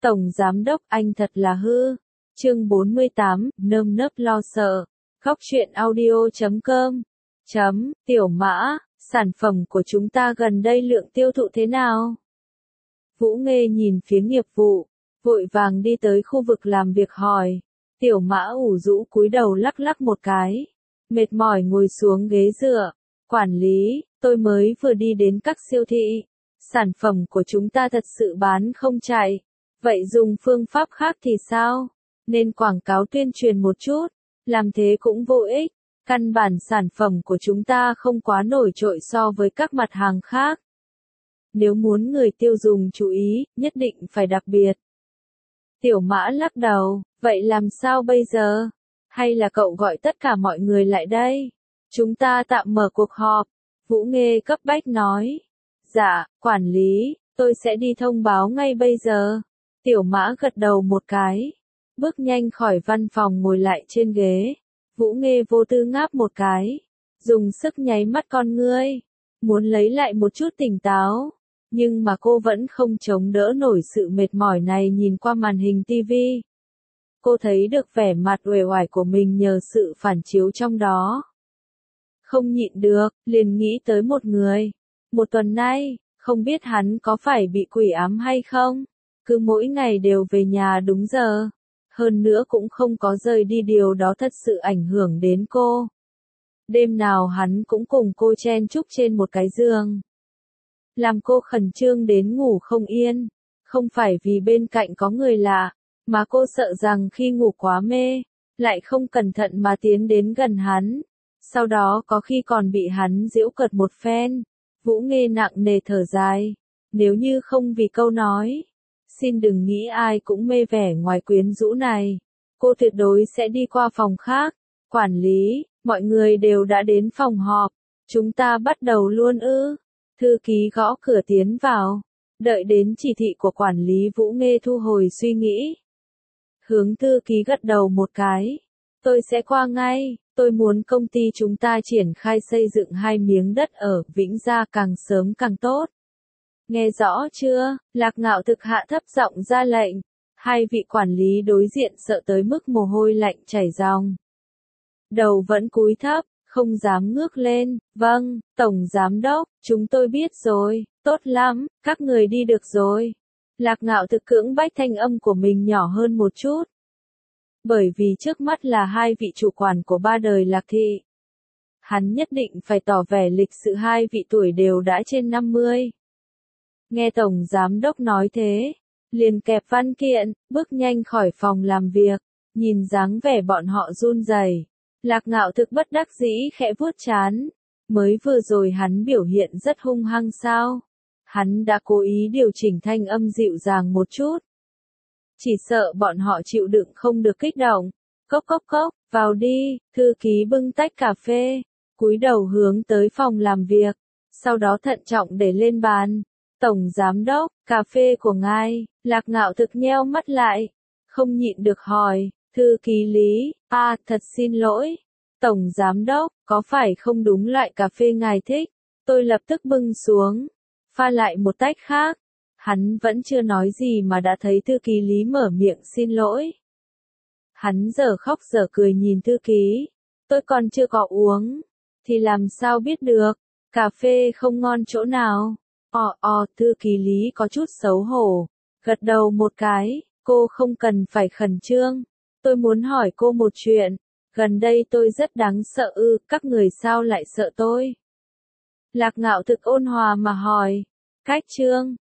Tổng Giám Đốc anh thật là hư. Chương 48, nơm nớp lo sợ. Góc truyện audio.com. Tiểu Mã, sản phẩm của chúng ta gần đây lượng tiêu thụ thế nào? Vũ Nghê nhìn phía nghiệp vụ, vội vàng đi tới khu vực làm việc hỏi. Tiểu Mã ủ rũ cúi đầu lắc lắc một cái, mệt mỏi ngồi xuống ghế dựa. Quản lý, tôi mới vừa đi đến các siêu thị. Sản phẩm của chúng ta thật sự bán không chạy. Vậy dùng phương pháp khác thì sao? Nên quảng cáo tuyên truyền một chút. Làm thế cũng vô ích. Căn bản sản phẩm của chúng ta không quá nổi trội so với các mặt hàng khác. Nếu muốn người tiêu dùng chú ý, nhất định phải đặc biệt. Tiểu Mã lắc đầu, vậy làm sao bây giờ? Hay là cậu gọi tất cả mọi người lại đây? Chúng ta tạm mở cuộc họp. Vũ Nghê cấp bách nói. Dạ, quản lý, tôi sẽ đi thông báo ngay bây giờ. Tiểu Mã gật đầu một cái. Bước nhanh khỏi văn phòng ngồi lại trên ghế. Vũ Nghê vô tư ngáp một cái. Dùng sức nháy mắt con ngươi. Muốn lấy lại một chút tỉnh táo. Nhưng mà cô vẫn không chống đỡ nổi sự mệt mỏi này nhìn qua màn hình tivi. Cô thấy được vẻ mặt uể oải của mình nhờ sự phản chiếu trong đó. Không nhịn được, liền nghĩ tới một người. Một tuần nay, không biết hắn có phải bị quỷ ám hay không? Cứ mỗi ngày đều về nhà đúng giờ. Hơn nữa cũng không có rời đi, điều đó thật sự ảnh hưởng đến cô. Đêm nào hắn cũng cùng cô chen chúc trên một cái giường. Làm cô khẩn trương đến ngủ không yên. Không phải vì bên cạnh có người lạ, mà cô sợ rằng khi ngủ quá mê, lại không cẩn thận mà tiến đến gần hắn. Sau đó có khi còn bị hắn giễu cợt một phen. Vũ Nghê nặng nề thở dài. Nếu như không vì câu nói, xin đừng nghĩ ai cũng mê vẻ ngoài quyến rũ này, cô tuyệt đối sẽ đi qua phòng khác. Quản lý, mọi người đều đã đến phòng họp. Chúng ta bắt đầu luôn ư? Thư ký gõ cửa tiến vào. Đợi đến chỉ thị của quản lý, Vũ Nghê thu hồi suy nghĩ. Hướng thư ký gật đầu một cái. Tôi sẽ qua ngay. Tôi muốn công ty chúng ta triển khai xây dựng 2 miếng đất ở Vĩnh Gia càng sớm càng tốt. Nghe rõ chưa? Lạc Ngạo Thực hạ thấp giọng ra lệnh. Hai vị quản lý đối diện sợ tới mức mồ hôi lạnh chảy ròng. Đầu vẫn cúi thấp, không dám ngước lên. Vâng, Tổng Giám Đốc, chúng tôi biết rồi, tốt lắm, các người đi được rồi. Lạc Ngạo Thực cưỡng bách thanh âm của mình nhỏ hơn một chút. Bởi vì trước mắt là hai vị chủ quản của 3 đời Lạc Thị. Hắn nhất định phải tỏ vẻ lịch sự, hai vị tuổi đều đã trên 50. Nghe Tổng Giám Đốc nói thế, liền kẹp văn kiện, bước nhanh khỏi phòng làm việc, nhìn dáng vẻ bọn họ run rẩy. Lạc Ngạo Thực bất đắc dĩ khẽ vuốt trán. Mới vừa rồi hắn biểu hiện rất hung hăng sao? Hắn đã cố ý điều chỉnh thanh âm dịu dàng một chút. Chỉ sợ bọn họ chịu đựng không được kích động. Cốc cốc cốc, vào đi. Thư ký bưng tách cà phê, cúi đầu hướng tới phòng làm việc, sau đó thận trọng để lên bàn. Tổng Giám Đốc, cà phê của ngài. Lạc Ngạo Thực nheo mắt lại, không nhịn được hỏi. Thư ký Lý, thật xin lỗi. Tổng Giám Đốc, có phải không đúng loại cà phê ngài thích? Tôi lập tức bưng xuống, pha lại một tách khác. Hắn vẫn chưa nói gì mà đã thấy thư ký Lý mở miệng xin lỗi. Hắn dở khóc dở cười nhìn thư ký. Tôi còn chưa có uống, thì làm sao biết được, cà phê không ngon chỗ nào. Thư ký Lý có chút xấu hổ, gật đầu một cái. Cô không cần phải khẩn trương. Tôi muốn hỏi cô một chuyện. Gần đây tôi rất đáng sợ ư? Các người sao lại sợ tôi? Lạc Ngạo Thực ôn hòa mà hỏi. Cách trương,